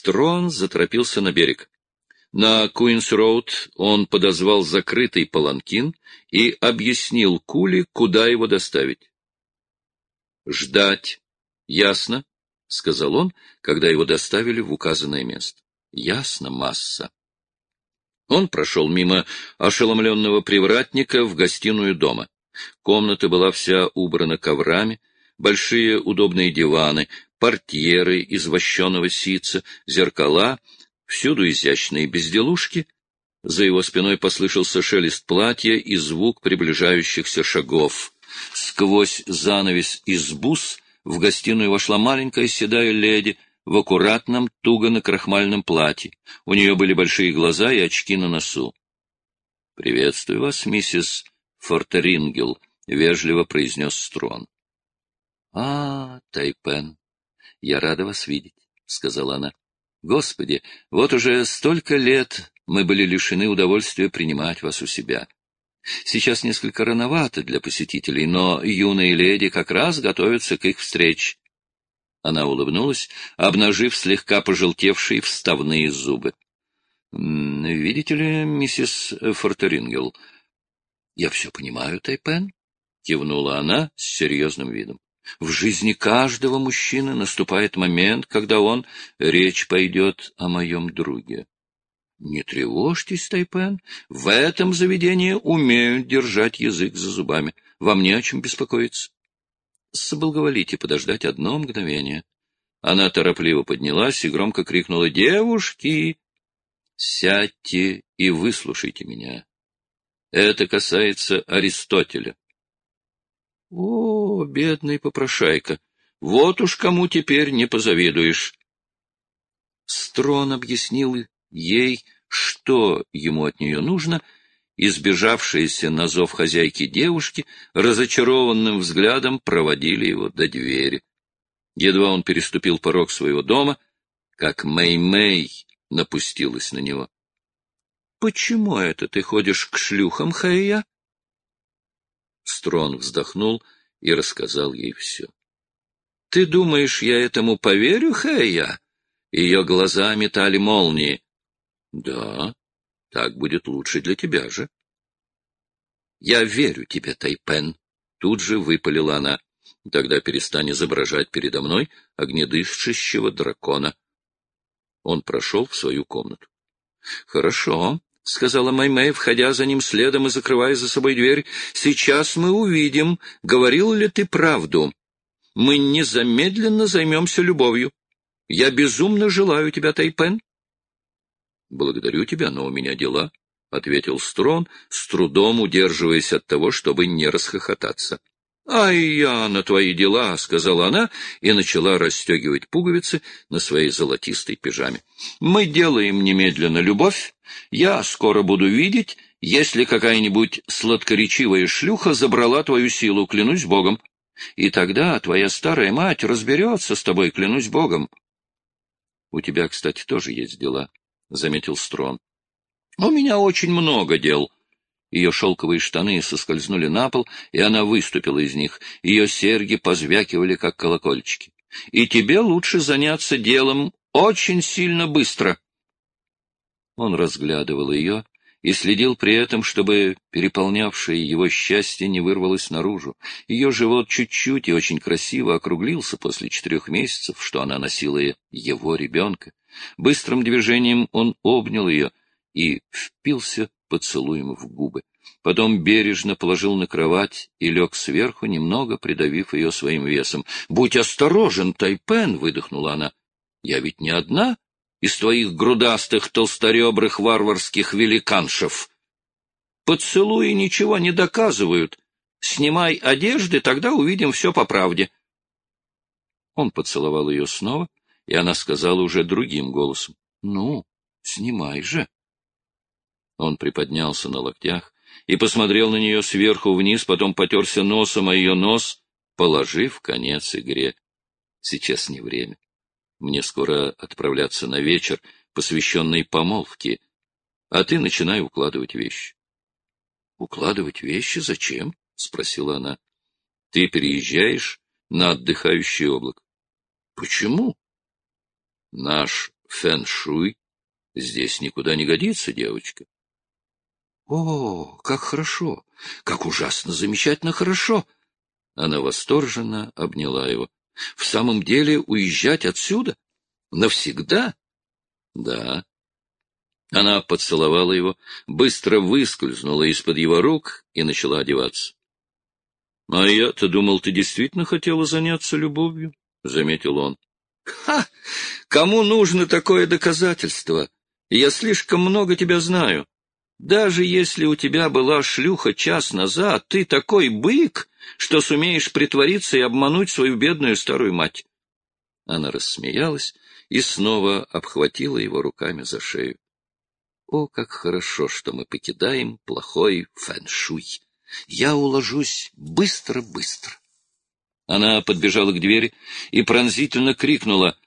Строн заторопился на берег. На Куинс-роуд он подозвал закрытый паланкин и объяснил Кули, куда его доставить. «Ждать. Ясно?» — сказал он, когда его доставили в указанное место. «Ясно, масса». Он прошел мимо ошеломленного привратника в гостиную дома. Комната была вся убрана коврами, большие удобные диваны, портьеры из вощеного ситца, зеркала, всюду изящные безделушки. За его спиной послышался шелест платья и звук приближающихся шагов. Сквозь занавес из бус в гостиную вошла маленькая седая леди в аккуратном, туго накрахмальном платье. У нее были большие глаза и очки на носу. — Приветствую вас, миссис Фортерингел, — вежливо произнес Строн. — Тайпен, я рада вас видеть, — сказала она. — Господи, вот уже столько лет мы были лишены удовольствия принимать вас у себя. Сейчас несколько рановато для посетителей, но юные леди как раз готовятся к их встрече. Она улыбнулась, обнажив слегка пожелтевшие вставные зубы. — Видите ли, миссис Фортерингел, я все понимаю, Тайпен, — кивнула она с серьезным видом. В жизни каждого мужчины наступает момент, когда речь пойдет о моем друге. Не тревожьтесь, Тайпен, в этом заведении умеют держать язык за зубами. Вам не о чем беспокоиться. Соблаговолите подождать одно мгновение. Она торопливо поднялась и громко крикнула: «Девушки, сядьте и выслушайте меня. Это касается Аристотеля». О, бедный попрошайка! Вот уж кому теперь не позавидуешь. Строн объяснил ей, что ему от нее нужно, и сбежавшиеся на зов хозяйки девушки разочарованным взглядом проводили его до двери. Едва он переступил порог своего дома, как Мэй-Мэй напустилась на него. — Почему это ты ходишь к шлюхам, Хэйя? Строн вздохнул и рассказал ей все. — Ты думаешь, я этому поверю, Хэйя? Ее глаза метали молнии. — Да, так будет лучше для тебя же. — Я верю тебе, Тайпен, — тут же выпалила она. — Тогда перестань изображать передо мной огнедышащего дракона. Он прошел в свою комнату. — Хорошо, — сказала Мэй-Мэй, входя за ним следом и закрывая за собой дверь. — Сейчас мы увидим, говорил ли ты правду. Мы незамедленно займемся любовью. Я безумно желаю тебя, Тайпен. — Благодарю тебя, но у меня дела, — ответил Строн, с трудом удерживаясь от того, чтобы не расхохотаться. — Ай, я на твои дела, — сказала она и начала расстегивать пуговицы на своей золотистой пижаме. — Мы делаем немедленно любовь. Я скоро буду видеть, если какая-нибудь сладкоречивая шлюха забрала твою силу, клянусь Богом. И тогда твоя старая мать разберется с тобой, клянусь Богом. — У тебя, кстати, тоже есть дела, — заметил Строн. — У меня очень много дел. Ее шелковые штаны соскользнули на пол, и она выступила из них. Ее серьги позвякивали, как колокольчики. — И тебе лучше заняться делом очень сильно быстро. Он разглядывал ее и следил при этом, чтобы переполнявшее его счастье не вырвалось наружу. Ее живот чуть-чуть и очень красиво округлился после 4 месяцев, что она носила его ребенка. Быстрым движением он обнял ее и впился поцелуем в губы. Потом бережно положил на кровать и лег сверху, немного придавив ее своим весом. — Будь осторожен, Тайпен! — выдохнула она. — Я ведь не одна из твоих грудастых, толсторебрых варварских великаншев. Поцелуи ничего не доказывают. Снимай одежды, тогда увидим все по правде. Он поцеловал ее снова, и она сказала уже другим голосом: — Ну, снимай же. Он приподнялся на локтях и посмотрел на нее сверху вниз, потом потерся носом о ее нос, положив конец игре. Сейчас не время. Мне скоро отправляться на вечер, посвященный помолвке, а ты начинай укладывать вещи. — Укладывать вещи? Зачем? — спросила она. — Ты переезжаешь на отдыхающее облако. — Почему? — Наш фэн-шуй здесь никуда не годится, девочка. О, как хорошо! Как ужасно, замечательно хорошо! Она восторженно обняла его. В самом деле уезжать отсюда? Навсегда? Да. Она поцеловала его, быстро выскользнула из-под его рук и начала одеваться. — А я-то думал, ты действительно хотела заняться любовью, — заметил он. — Ха! Кому нужно такое доказательство? Я слишком много тебя знаю. Даже если у тебя была шлюха час назад, ты такой бык, что сумеешь притвориться и обмануть свою бедную старую мать. Она рассмеялась и снова обхватила его руками за шею. О, как хорошо, что мы покидаем плохой фэн-шуй. Я уложусь быстро-быстро. Она подбежала к двери и пронзительно крикнула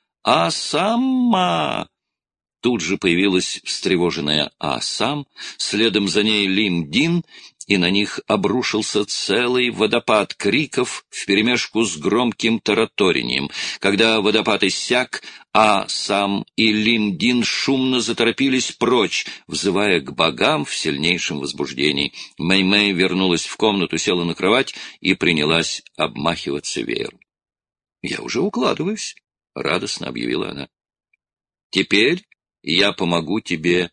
«А-сама!». Тут же появилась встревоженная А-сам, следом за ней Лим-Дин, и на них обрушился целый водопад криков вперемешку с громким тараторением. Когда водопад иссяк, А-сам и Лим-Дин шумно заторопились прочь, взывая к богам в сильнейшем возбуждении. Мэй-Мэй вернулась в комнату, села на кровать и принялась обмахиваться веером. — Я уже укладываюсь, — радостно объявила она. — Теперь я помогу тебе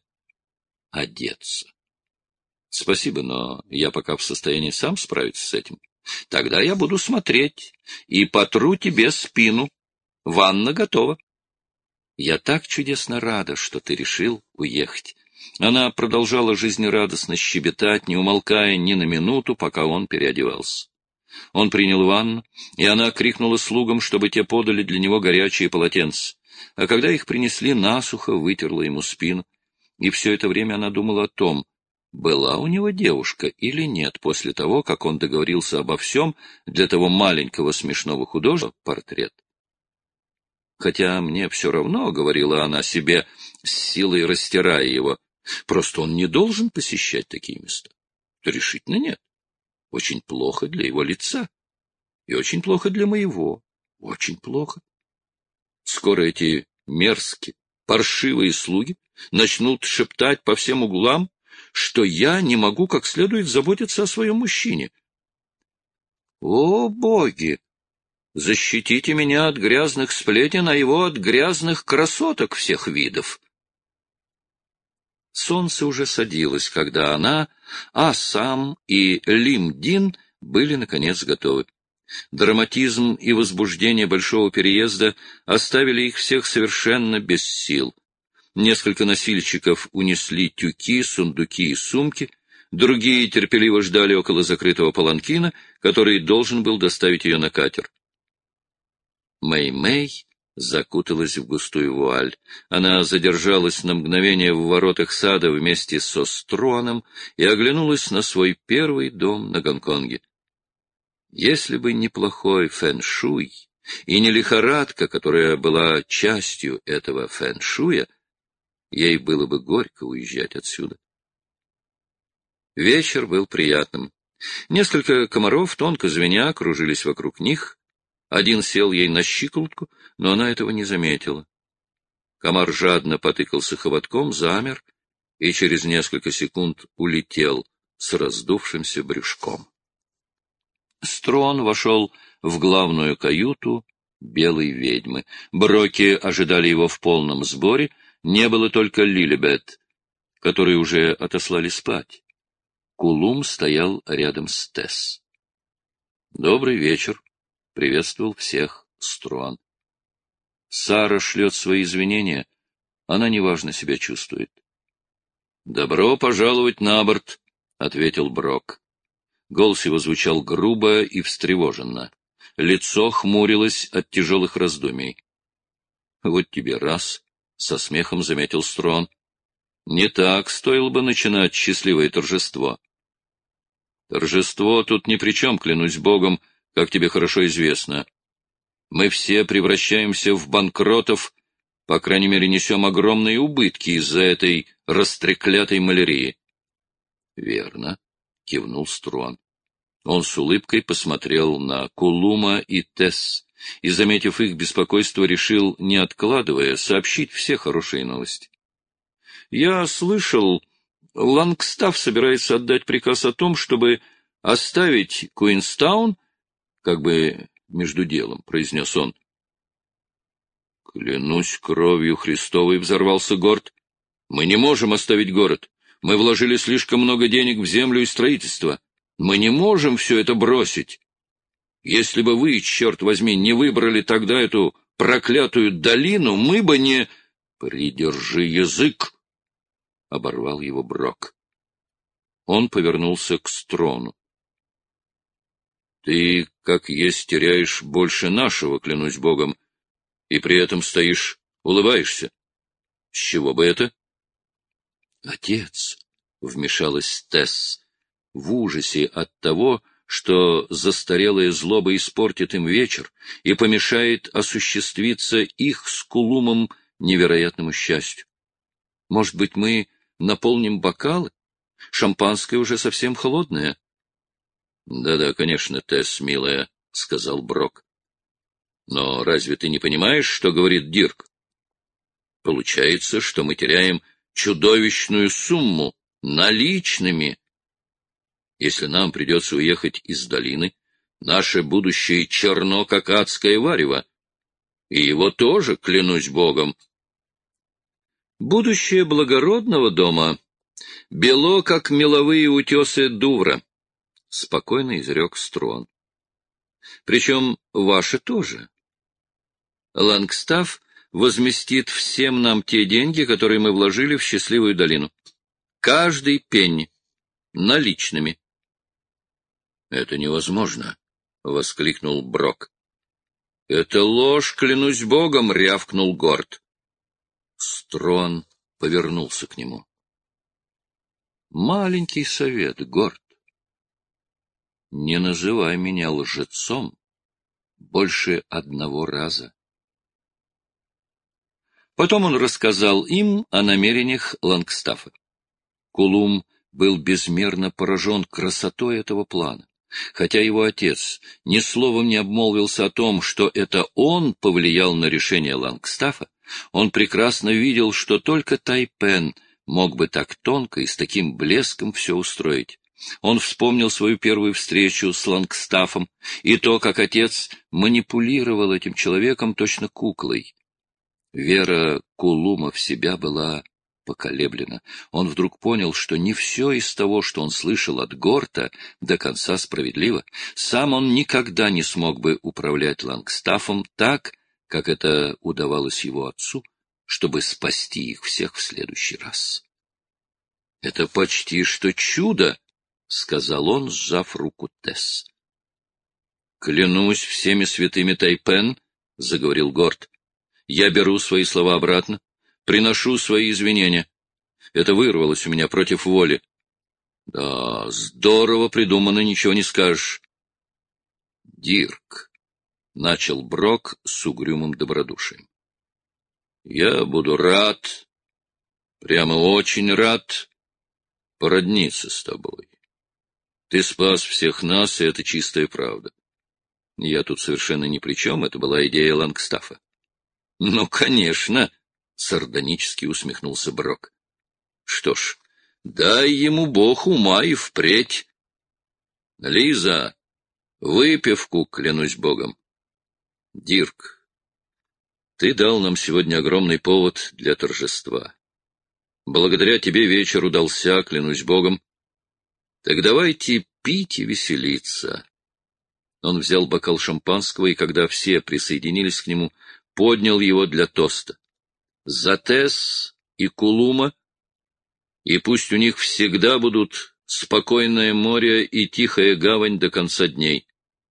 одеться. Спасибо, но я пока в состоянии сам справиться с этим. Тогда я буду смотреть и потру тебе спину. Ванна готова. Я так чудесно рада, что ты решил уехать. Она продолжала жизнерадостно щебетать, не умолкая ни на минуту, пока он переодевался. Он принял ванну, и она крикнула слугам, чтобы те подали для него горячие полотенца. А когда их принесли, насухо вытерла ему спину. И все это время она думала о том, была у него девушка или нет, после того, как он договорился обо всем для того маленького смешного художника портрет. Хотя мне все равно, — говорила она себе, с силой растирая его, — просто он не должен посещать такие места. Решительно нет. Очень плохо для его лица. И очень плохо для моего. Очень плохо. Скоро эти мерзкие, паршивые слуги начнут шептать по всем углам, что я не могу как следует заботиться о своем мужчине. О, боги! Защитите меня от грязных сплетен, а его от грязных красоток всех видов. Солнце уже садилось, когда она, А-сам и Лим-Дин были, наконец, готовы. Драматизм и возбуждение большого переезда оставили их всех совершенно без сил. Несколько носильщиков унесли тюки, сундуки и сумки, другие терпеливо ждали около закрытого паланкина, который должен был доставить ее на катер. Мэй-Мэй закуталась в густую вуаль. Она задержалась на мгновение в воротах сада вместе со Струаном и оглянулась на свой первый дом на Гонконге. Если бы не плохой фэн-шуй и не лихорадка, которая была частью этого фэн-шуя, ей было бы горько уезжать отсюда. Вечер был приятным. Несколько комаров, тонко звеня, кружились вокруг них. Один сел ей на щиколотку, но она этого не заметила. Комар жадно потыкался хоботком, замер и через несколько секунд улетел с раздувшимся брюшком. Строн вошел в главную каюту белой ведьмы. Броки ожидали его в полном сборе, не было только Лилибет, которую уже отослали спать. Кулум стоял рядом с Тесс. «Добрый вечер», — приветствовал всех Струан. «Сара шлет свои извинения, она неважно себя чувствует». «Добро пожаловать на борт», — ответил Брок. Голос его звучал грубо и встревоженно. Лицо хмурилось от тяжелых раздумий. — Вот тебе раз, — со смехом заметил Строн. — Не так стоило бы начинать счастливое торжество. — Торжество тут ни при чем, клянусь богом, как тебе хорошо известно. Мы все превращаемся в банкротов, по крайней мере, несем огромные убытки из-за этой растреклятой малярии. — Верно. — кивнул Струан. Он с улыбкой посмотрел на Кулума и Тесс, и, заметив их беспокойство, решил, не откладывая, сообщить все хорошие новости. «Я слышал, Лангстаф собирается отдать приказ о том, чтобы оставить Куинстаун, как бы между делом», — произнес он. «Клянусь кровью Христовой», — взорвался Горд. «Мы не можем оставить город. Мы вложили слишком много денег в землю и строительство. Мы не можем все это бросить. Если бы вы, черт возьми, не выбрали тогда эту проклятую долину, мы бы не...» «Придержи язык!» — оборвал его Брок. Он повернулся к Строну. «Ты, как есть, теряешь больше нашего, клянусь Богом, и при этом стоишь, улыбаешься. С чего бы это?» «Отец!» — вмешалась Тесс в ужасе от того, что застарелая злоба испортит им вечер и помешает осуществиться их с Кулумом невероятному счастью. «Может быть, мы наполним бокалы? Шампанское уже совсем холодное». «Да-да, конечно, Тесс, милая», — сказал Брок. «Но разве ты не понимаешь, что говорит Дирк? Получается, что мы теряем чудовищную сумму наличными. Если нам придется уехать из долины, наше будущее черно, как адское варево. И его тоже, клянусь Богом». «Будущее благородного дома бело, как меловые утесы Дувра», — спокойно изрек Строн. «Причем ваше тоже. Лангстаф возместит всем нам те деньги, которые мы вложили в счастливую долину. Каждый пенни. Наличными». «Это невозможно», — воскликнул Брок. «Это ложь, клянусь Богом», — рявкнул Горд. Строн повернулся к нему. «Маленький совет, Горд. Не называй меня лжецом больше одного раза». Потом он рассказал им о намерениях Лангстафа. Кулум был безмерно поражен красотой этого плана. Хотя его отец ни словом не обмолвился о том, что это он повлиял на решение Лангстафа, он прекрасно видел, что только Тайпен мог бы так тонко и с таким блеском все устроить. Он вспомнил свою первую встречу с Лангстафом и то, как отец манипулировал этим человеком точно куклой. Вера Кулума в себя была поколеблена. Он вдруг понял, что не все из того, что он слышал от Горта, до конца справедливо. Сам он никогда не смог бы управлять Лангстафом так, как это удавалось его отцу, чтобы спасти их всех в следующий раз. — Это почти что чудо, — сказал он, сжав руку Тесс. — Клянусь всеми святыми Тайпен, — заговорил Горт, — я беру свои слова обратно. Приношу свои извинения. Это вырвалось у меня против воли. Да, здорово придумано, ничего не скажешь. Дирк, — начал Брок с угрюмым добродушием. Я буду рад, прямо очень рад породниться с тобой. Ты спас всех нас, и это чистая правда. Я тут совершенно ни при чем, это была идея Лангстафа. Ну, конечно, — сардонически усмехнулся Брок. — Что ж, дай ему Бог ума и впредь. Лиза, выпивку, клянусь Богом. Дирк, ты дал нам сегодня огромный повод для торжества. Благодаря тебе вечер удался, клянусь Богом. Так давайте пить и веселиться. Он взял бокал шампанского, и когда все присоединились к нему, поднял его для тоста. За Тесс и Кулума, и пусть у них всегда будут спокойное море и тихая гавань до конца дней.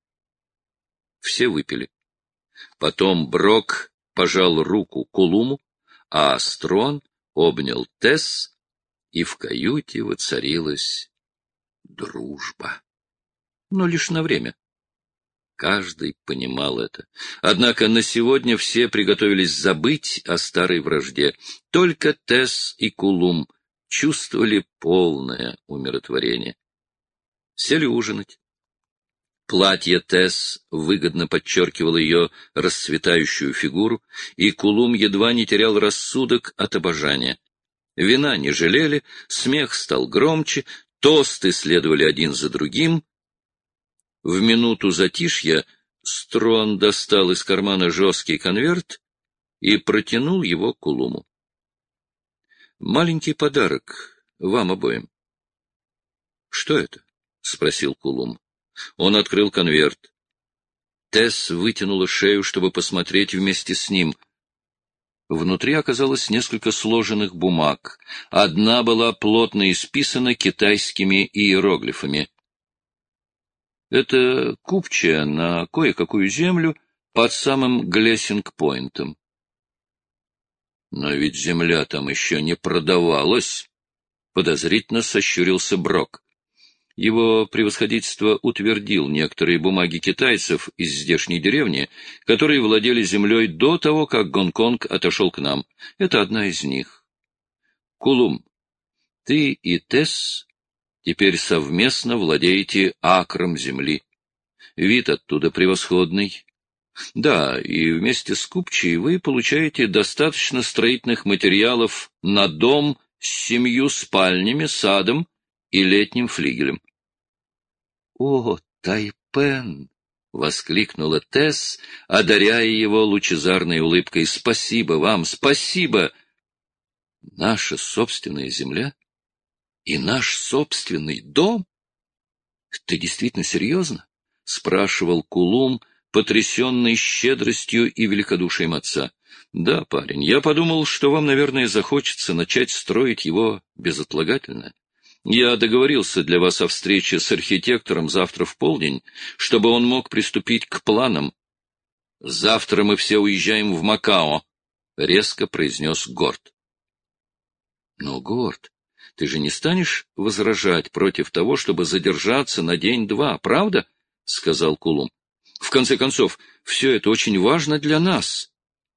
Все выпили. Потом Брок пожал руку Кулуму, а Строн обнял Тесс, и в каюте воцарилась дружба. Но лишь на время. Каждый понимал это. Однако на сегодня все приготовились забыть о старой вражде. Только Тесс и Кулум чувствовали полное умиротворение. Сели ужинать. Платье Тесс выгодно подчеркивало ее расцветающую фигуру, и Кулум едва не терял рассудок от обожания. Вина не жалели, смех стал громче, тосты следовали один за другим. В минуту затишья Строн достал из кармана жесткий конверт и протянул его Кулуму. — Маленький подарок вам обоим. — Что это? — спросил Кулум. Он открыл конверт. Тесс вытянула шею, чтобы посмотреть вместе с ним. Внутри оказалось несколько сложенных бумаг. Одна была плотно исписана китайскими иероглифами. Это купчая на кое-какую землю под самым Глессинг-Пойнтом. Но ведь земля там еще не продавалась, — подозрительно сощурился Брок. Его превосходительство утвердил некоторые бумаги китайцев из здешней деревни, которые владели землей до того, как Гонконг отошел к нам. Это одна из них. Кулум, ты и Тесс теперь совместно владеете акром земли. Вид оттуда превосходный. Да, и вместе с купчей вы получаете достаточно строительных материалов на дом с 7 спальнями, садом и летним флигелем. — О, Тайпен! — воскликнула Тесс, одаряя его лучезарной улыбкой. — Спасибо вам, спасибо! — Наша собственная земля и наш собственный дом? — Ты действительно серьезно? — спрашивал Кулум, потрясенный щедростью и великодушием отца. — Да, парень, я подумал, что вам, наверное, захочется начать строить его безотлагательно. Я договорился для вас о встрече с архитектором завтра в полдень, чтобы он мог приступить к планам. — Завтра мы все уезжаем в Макао, — резко произнес Горд. — Но, Горд, ты же не станешь возражать против того, чтобы задержаться на день-два, правда? — сказал Кулум. — В конце концов, все это очень важно для нас.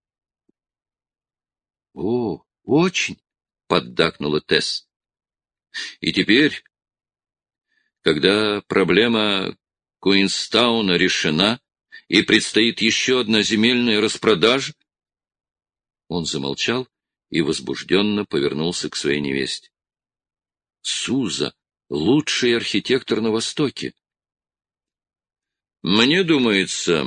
— О, очень, — поддакнула Тесс. И теперь, когда проблема Куинстауна решена и предстоит еще одна земельная распродажа, он замолчал и возбужденно повернулся к своей невесте. Суза — лучший архитектор на Востоке. Мне думается,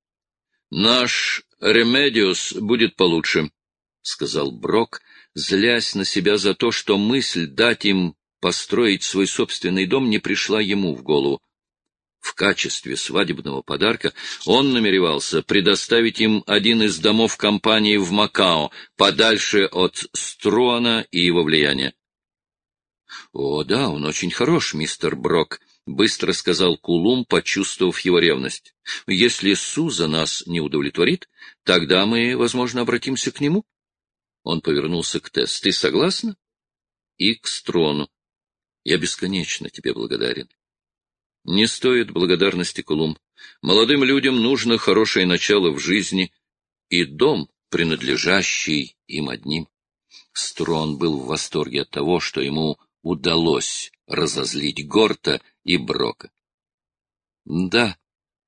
наш Ремедиус будет получше, — сказал Брок, злясь на себя за то, что мысль дать им построить свой собственный дом не пришла ему в голову. В качестве свадебного подарка он намеревался предоставить им один из домов компании в Макао, подальше от Струана и его влияния. — О, да, он очень хорош, мистер Брок, — быстро сказал Кулум, почувствовав его ревность. — Если Суза нас не удовлетворит, тогда мы, возможно, обратимся к нему. Он повернулся к Тесс. — Ты согласна? И к Строну. Я бесконечно тебе благодарен. Не стоит благодарности, Кулум. Молодым людям нужно хорошее начало в жизни и дом, принадлежащий им одним. Строн был в восторге от того, что ему удалось разозлить Горта и Брока. — Да,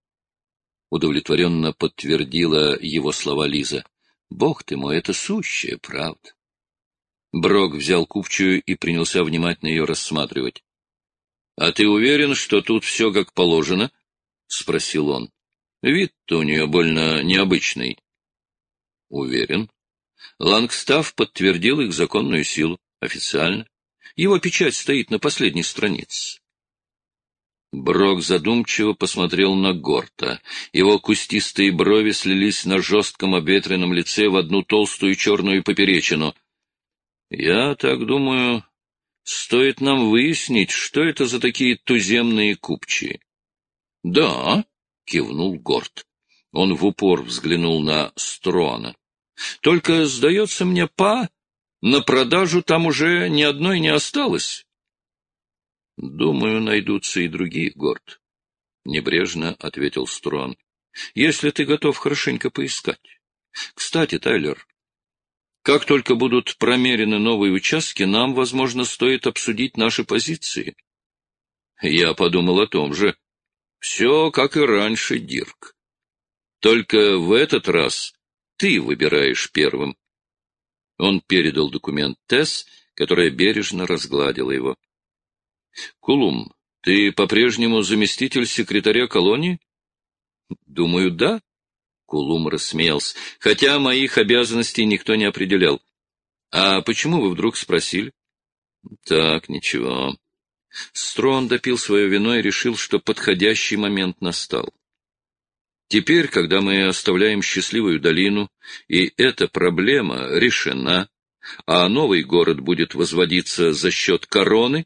— удовлетворенно подтвердила его слова Лиза. — Бог ты мой, это сущая правда. Брок взял купчую и принялся внимательно ее рассматривать. — А ты уверен, что тут все как положено? — спросил он. — Вид-то у нее больно необычный. — Уверен. Лангстаф подтвердил их законную силу, официально. Его печать стоит на последней странице. Брок задумчиво посмотрел на Горта. Его кустистые брови слились на жестком обветренном лице в одну толстую черную поперечину. — Я так думаю, стоит нам выяснить, что это за такие туземные купчие. — Да, — кивнул Горт. Он в упор взглянул на Струана. — Только, сдается мне, на продажу там уже ни одной не осталось. — Думаю, найдутся и другие, Горд, — небрежно ответил Струан. — Если ты готов хорошенько поискать. Кстати, Тайлер, как только будут промерены новые участки, нам, возможно, стоит обсудить наши позиции. — Я подумал о том же. Все, как и раньше, Дирк. Только в этот раз ты выбираешь первым. Он передал документ Тесс, которая бережно разгладила его. — Кулум, ты по-прежнему заместитель секретаря колонии? — Думаю, да. Кулум рассмеялся. — Хотя моих обязанностей никто не определял. — А почему вы вдруг спросили? — Так, ничего. Строн допил свое вино и решил, что подходящий момент настал. Теперь, когда мы оставляем счастливую долину, и эта проблема решена, а новый город будет возводиться за счет короны,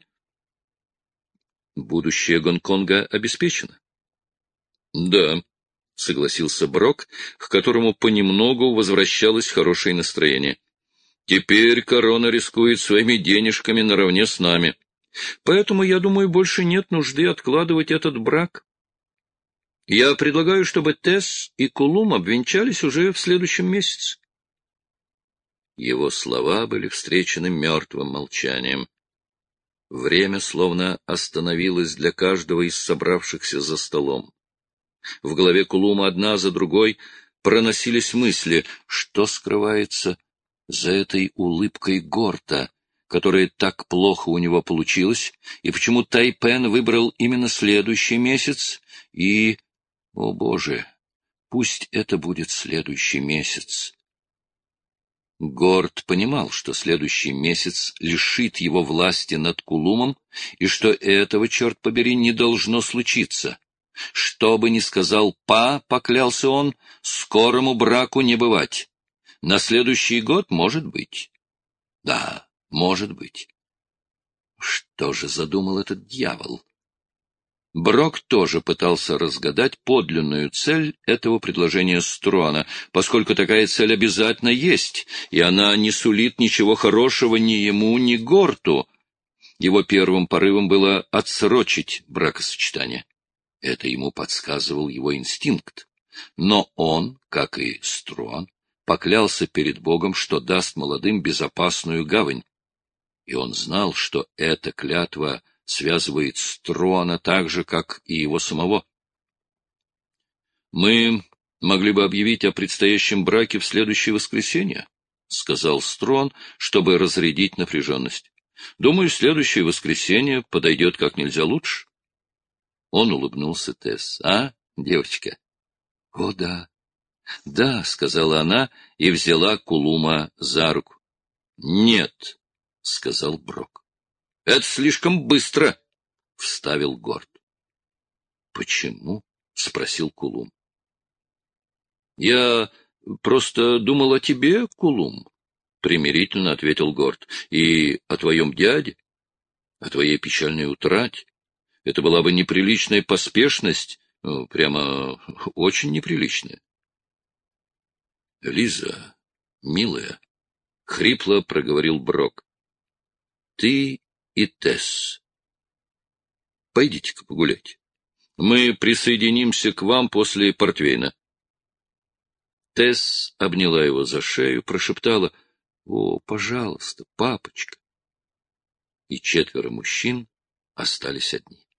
будущее Гонконга обеспечено. — Да, — согласился Брок, к которому понемногу возвращалось хорошее настроение. — Теперь корона рискует своими денежками наравне с нами. Поэтому, я думаю, больше нет нужды откладывать этот брак. Я предлагаю, чтобы Тесс и Кулум обвенчались уже в следующем месяце. Его слова были встречены мертвым молчанием. Время словно остановилось для каждого из собравшихся за столом. В голове Кулума одна за другой проносились мысли, что скрывается за этой улыбкой Горта, которая так плохо у него получилась, и почему Тайпен выбрал именно следующий месяц, и, о боже, пусть это будет следующий месяц. Горд понимал, что следующий месяц лишит его власти над Кулумом, и что этого, черт побери, не должно случиться. Что бы ни сказал Па, поклялся он, скорому браку не бывать. На следующий год, может быть. Да, может быть. Что же задумал этот дьявол? Брок тоже пытался разгадать подлинную цель этого предложения Строна, поскольку такая цель обязательно есть, и она не сулит ничего хорошего ни ему, ни Горту. Его первым порывом было отсрочить бракосочетание. Это ему подсказывал его инстинкт. Но он, как и Строн, поклялся перед Богом, что даст молодым безопасную гавань. И он знал, что эта клятва связывает Строна так же, как и его самого. «Мы могли бы объявить о предстоящем браке в следующее воскресенье», — сказал Строн, чтобы разрядить напряженность. «Думаю, следующее воскресенье подойдет как нельзя лучше». Он улыбнулся Тесс. «А, девочка?» «О, да». «Да», — сказала она и взяла Кулума за руку. «Нет», — сказал Брок. «Это слишком быстро», — вставил Горд. «Почему?» — спросил Кулум. «Я просто думал о тебе, Кулум», — примирительно ответил Горд, — «и о твоем дяде, о твоей печальной утрате. Это была бы неприличная поспешность, прямо очень неприличная». «Лиза, милая», — хрипло проговорил Брок, — «ты и Тесс. Пойдите-ка погулять. Мы присоединимся к вам после портвейна». Тесс обняла его за шею, прошептала: «О, пожалуйста, папочка». И четверо мужчин остались одни.